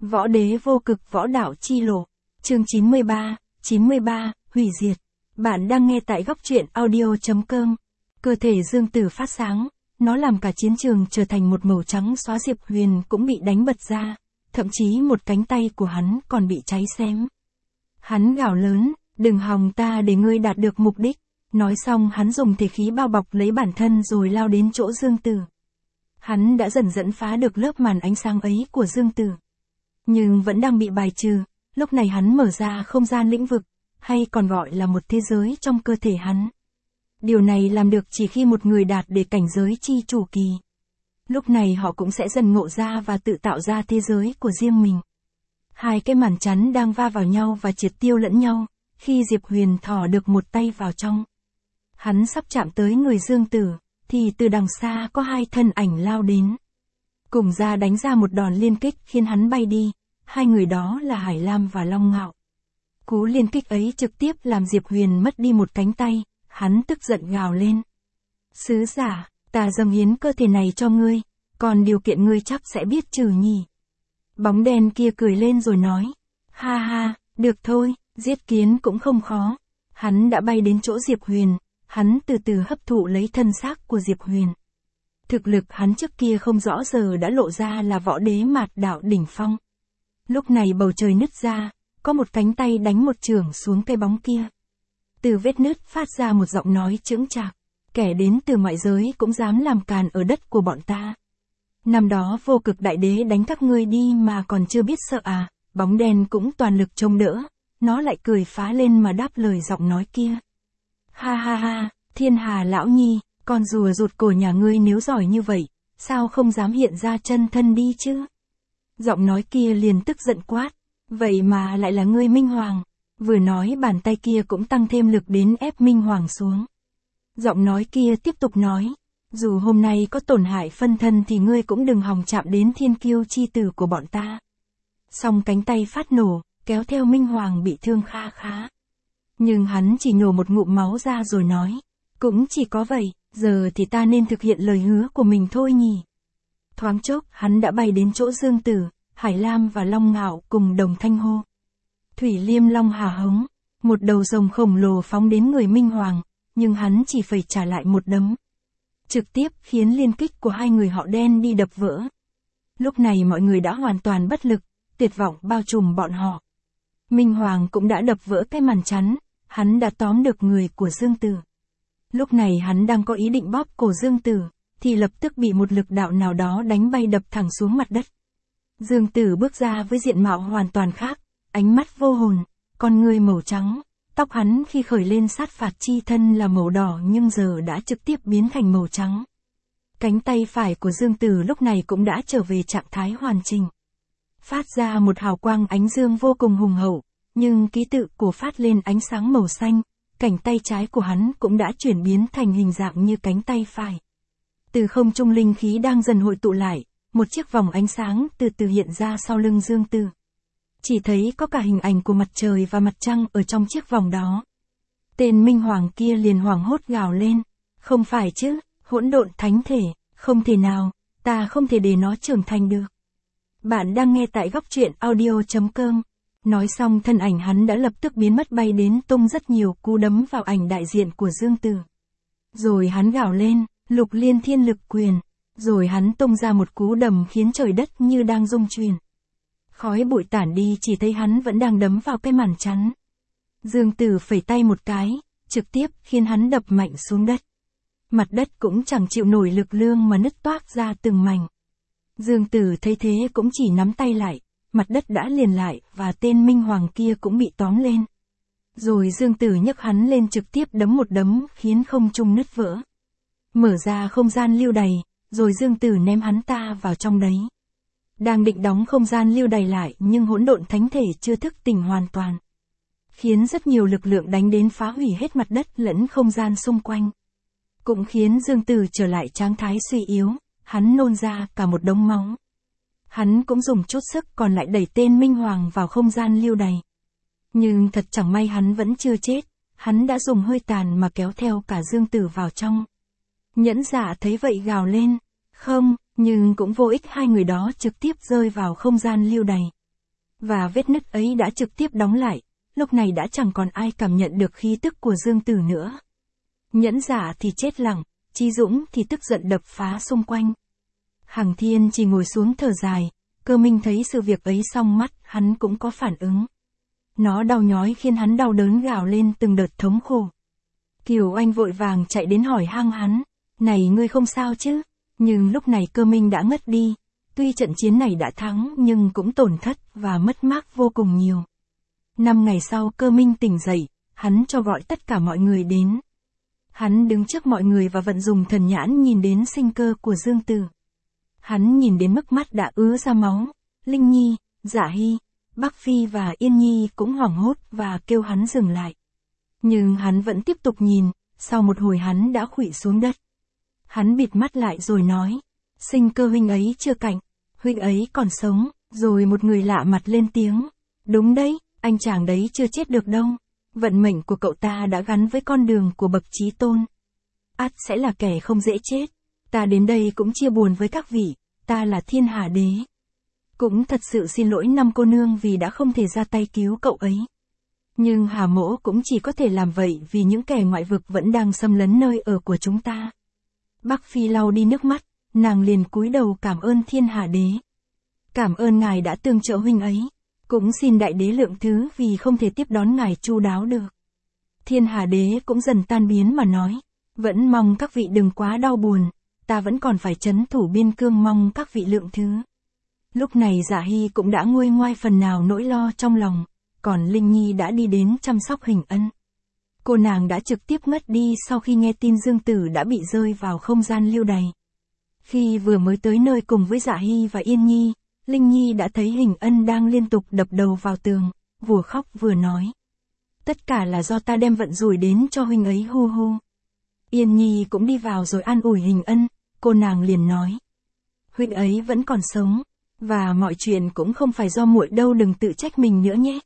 Võ đế vô cực võ đạo chi lộ. Chương 93, hủy diệt. Bạn đang nghe tại góc truyện audio.com. Cơ thể Dương Tử phát sáng, nó làm cả chiến trường trở thành một màu trắng xóa. Diệp Huyền cũng bị đánh bật ra, thậm chí một cánh tay của hắn còn bị cháy xém. Hắn gào lớn, đừng hòng ta để ngươi đạt được mục đích. Nói xong hắn dùng thể khí bao bọc lấy bản thân rồi lao đến chỗ Dương Tử. Hắn đã dần dần phá được lớp màn ánh sáng ấy của Dương Tử, nhưng vẫn đang bị bài trừ. Lúc này hắn mở ra không gian lĩnh vực, hay còn gọi là một thế giới trong cơ thể hắn. Điều này làm được chỉ khi một người đạt đến cảnh giới chi chủ kỳ. Lúc này họ cũng sẽ dần ngộ ra và tự tạo ra thế giới của riêng mình. Hai cái màn chắn đang va vào nhau và triệt tiêu lẫn nhau, khi Diệp Huyền thò được một tay vào trong. Hắn sắp chạm tới người Dương Tử, thì từ đằng xa có hai thân ảnh lao đến. Cùng ra đánh ra một đòn liên kích khiến hắn bay đi, hai người đó là Hải Lam và Long Ngạo. Cú liên kích ấy trực tiếp làm Diệp Huyền mất đi một cánh tay, hắn tức giận gào lên. Sứ giả, ta dâng hiến cơ thể này cho ngươi, còn điều kiện ngươi chắc sẽ biết trừ nhỉ. Bóng đen kia cười lên rồi nói, ha ha, được thôi, giết kiến cũng không khó. Hắn đã bay đến chỗ Diệp Huyền, hắn từ từ hấp thụ lấy thân xác của Diệp Huyền. Thực lực hắn trước kia không rõ giờ đã lộ ra là võ đế mạt đạo đỉnh phong. Lúc này bầu trời nứt ra, có một cánh tay đánh một chưởng xuống cây bóng kia. Từ vết nứt phát ra một giọng nói chững chạc, kẻ đến từ ngoại giới cũng dám làm càn ở đất của bọn ta. Năm đó vô cực đại đế đánh các ngươi đi mà còn chưa biết sợ à. Bóng đen cũng toàn lực chống đỡ, nó lại cười phá lên mà đáp lời giọng nói kia. Ha ha ha, Thiên Hà lão nhi, con rùa rụt cổ nhà ngươi nếu giỏi như vậy, sao không dám hiện ra chân thân đi chứ? Giọng nói kia liền tức giận quát, vậy mà lại là ngươi Minh Hoàng. Vừa nói bàn tay kia cũng tăng thêm lực đến ép Minh Hoàng xuống. Giọng nói kia tiếp tục nói, dù hôm nay có tổn hại phân thân thì ngươi cũng đừng hòng chạm đến thiên kiêu chi tử của bọn ta. Xong cánh tay phát nổ, kéo theo Minh Hoàng bị thương kha khá. Nhưng hắn chỉ nhổ một ngụm máu ra rồi nói, cũng chỉ có vậy, giờ thì ta nên thực hiện lời hứa của mình thôi nhỉ. Thoáng chốc hắn đã bay đến chỗ Dương Tử, Hải Lam và Long Ngạo cùng đồng thanh hô. Thủy Liêm Long Hà hống, một đầu rồng khổng lồ phóng đến người Minh Hoàng, nhưng hắn chỉ phải trả lại một đấm. Trực tiếp khiến liên kích của hai người họ đen đi đập vỡ. Lúc này mọi người đã hoàn toàn bất lực, tuyệt vọng bao trùm bọn họ. Minh Hoàng cũng đã đập vỡ cái màn chắn, hắn đã tóm được người của Dương Tử. Lúc này hắn đang có ý định bóp cổ Dương Tử, thì lập tức bị một lực đạo nào đó đánh bay đập thẳng xuống mặt đất. Dương Tử bước ra với diện mạo hoàn toàn khác, ánh mắt vô hồn, con ngươi màu trắng, tóc hắn khi khởi lên sát phạt chi thân là màu đỏ nhưng giờ đã trực tiếp biến thành màu trắng. Cánh tay phải của Dương Tử lúc này cũng đã trở về trạng thái hoàn chỉnh. Phát ra một hào quang ánh dương vô cùng hùng hậu, nhưng ký tự của phát lên ánh sáng màu xanh, cánh tay trái của hắn cũng đã chuyển biến thành hình dạng như cánh tay phải. Từ không trung linh khí đang dần hội tụ lại, một chiếc vòng ánh sáng từ từ hiện ra sau lưng Dương Tử. Chỉ thấy có cả hình ảnh của mặt trời và mặt trăng ở trong chiếc vòng đó. Tên Minh Hoàng kia liền hoảng hốt gào lên, không phải chứ, hỗn độn thánh thể, không thể nào, ta không thể để nó trưởng thành được. Bạn đang nghe tại góc truyện audio.com. Nói xong thân ảnh hắn đã lập tức biến mất bay đến tung rất nhiều cú đấm vào ảnh đại diện của Dương Tử. Rồi hắn gào lên, Lục Liên Thiên Lực Quyền. Rồi hắn tung ra một cú đầm khiến trời đất như đang rung chuyển. Khói bụi tản đi chỉ thấy hắn vẫn đang đấm vào cái màn chắn. Dương Tử phẩy tay một cái, trực tiếp khiến hắn đập mạnh xuống đất. Mặt đất cũng chẳng chịu nổi lực lượng mà nứt toác ra từng mảnh. Dương Tử thấy thế cũng chỉ nắm tay lại, mặt đất đã liền lại và tên Minh Hoàng kia cũng bị tóm lên. Rồi Dương Tử nhấc hắn lên trực tiếp đấm một đấm khiến không trung nứt vỡ. Mở ra không gian lưu đày, rồi Dương Tử ném hắn ta vào trong đấy. Đang định đóng không gian lưu đày lại nhưng hỗn độn thánh thể chưa thức tỉnh hoàn toàn. Khiến rất nhiều lực lượng đánh đến phá hủy hết mặt đất lẫn không gian xung quanh. Cũng khiến Dương Tử trở lại trạng thái suy yếu, hắn nôn ra cả một đống máu. Hắn cũng dùng chút sức còn lại đẩy tên Minh Hoàng vào không gian lưu đày. Nhưng thật chẳng may hắn vẫn chưa chết, hắn đã dùng hơi tàn mà kéo theo cả Dương Tử vào trong. Nhẫn Dạ thấy vậy gào lên, không, nhưng cũng vô ích, hai người đó trực tiếp rơi vào không gian lưu đày. và vết nứt ấy đã trực tiếp đóng lại, lúc này đã chẳng còn ai cảm nhận được khí tức của Dương Tử nữa. Nhẫn giả thì chết lặng, Chí Dũng thì tức giận đập phá xung quanh. Hằng Thiên chỉ ngồi xuống thở dài, Cơ Minh thấy sự việc ấy xong mắt, hắn cũng có phản ứng. Nó đau nhói khiến hắn đau đớn gào lên từng đợt thống khổ. Kiều Anh vội vàng chạy đến hỏi han hắn, này ngươi không sao chứ? Nhưng lúc này Cơ Minh đã ngất đi, tuy trận chiến này đã thắng nhưng cũng tổn thất và mất mát vô cùng nhiều. 5 ngày sau Cơ Minh tỉnh dậy, hắn cho gọi tất cả mọi người đến. Hắn đứng trước mọi người và vận dùng thần nhãn nhìn đến sinh cơ của Dương Tử. Hắn nhìn đến mức mắt đã ứa ra máu, Linh Nhi, Dạ Hy, Bắc Phi và Yên Nhi cũng hoảng hốt và kêu hắn dừng lại. Nhưng hắn vẫn tiếp tục nhìn, sau một hồi hắn đã khuỵu xuống đất. Hắn bịt mắt lại rồi nói, sinh cơ huynh ấy chưa cạnh, huynh ấy còn sống, rồi một người lạ mặt lên tiếng. Đúng đấy, anh chàng đấy chưa chết được đâu. Vận mệnh của cậu ta đã gắn với con đường của bậc chí tôn. Ắt sẽ là kẻ không dễ chết. Ta đến đây cũng chia buồn với các vị, ta là Thiên Hà Đế. Cũng thật sự xin lỗi năm cô nương vì đã không thể ra tay cứu cậu ấy. Nhưng Hà Mỗ cũng chỉ có thể làm vậy vì những kẻ ngoại vực vẫn đang xâm lấn nơi ở của chúng ta. Bắc Phi lau đi nước mắt, nàng liền cúi đầu cảm ơn Thiên Hà Đế. Cảm ơn ngài đã tương trợ huynh ấy. Cũng xin đại đế lượng thứ vì không thể tiếp đón ngài chu đáo được. Thiên Hà Đế cũng dần tan biến mà nói, vẫn mong các vị đừng quá đau buồn, ta vẫn còn phải trấn thủ biên cương, mong các vị lượng thứ. Lúc này Dạ Hy cũng đã nguôi ngoai phần nào nỗi lo trong lòng, còn Linh Nhi đã đi đến chăm sóc Hình Ân. Cô nàng đã trực tiếp ngất đi sau khi nghe tin Dương Tử đã bị rơi vào không gian lưu đày. Khi vừa mới tới nơi cùng với Dạ Hy và Yên Nhi, Linh Nhi đã thấy Hình Ân đang liên tục đập đầu vào tường, vừa khóc vừa nói. Tất cả là do ta đem vận rủi đến cho huynh ấy hu hu. Yên Nhi cũng đi vào rồi an ủi Hình Ân, cô nàng liền nói. Huynh ấy vẫn còn sống, và mọi chuyện cũng không phải do muội đâu, đừng tự trách mình nữa nhé.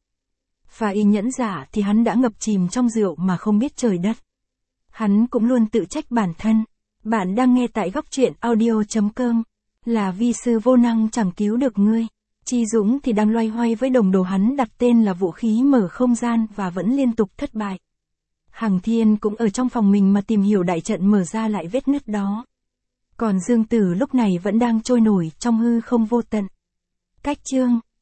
Và Y Nhẫn giả thì hắn đã ngập chìm trong rượu mà không biết trời đất. Hắn cũng luôn tự trách bản thân. Bạn đang nghe tại góc truyện audio.com. Là vi sư vô năng chẳng cứu được ngươi. Chí Dũng thì đang loay hoay với đồng đồ hắn đặt tên là vũ khí mở không gian và vẫn liên tục thất bại. Hằng Thiên cũng ở trong phòng mình mà tìm hiểu đại trận mở ra lại vết nứt đó. Còn Dương Tử lúc này vẫn đang trôi nổi trong hư không vô tận. Cách chương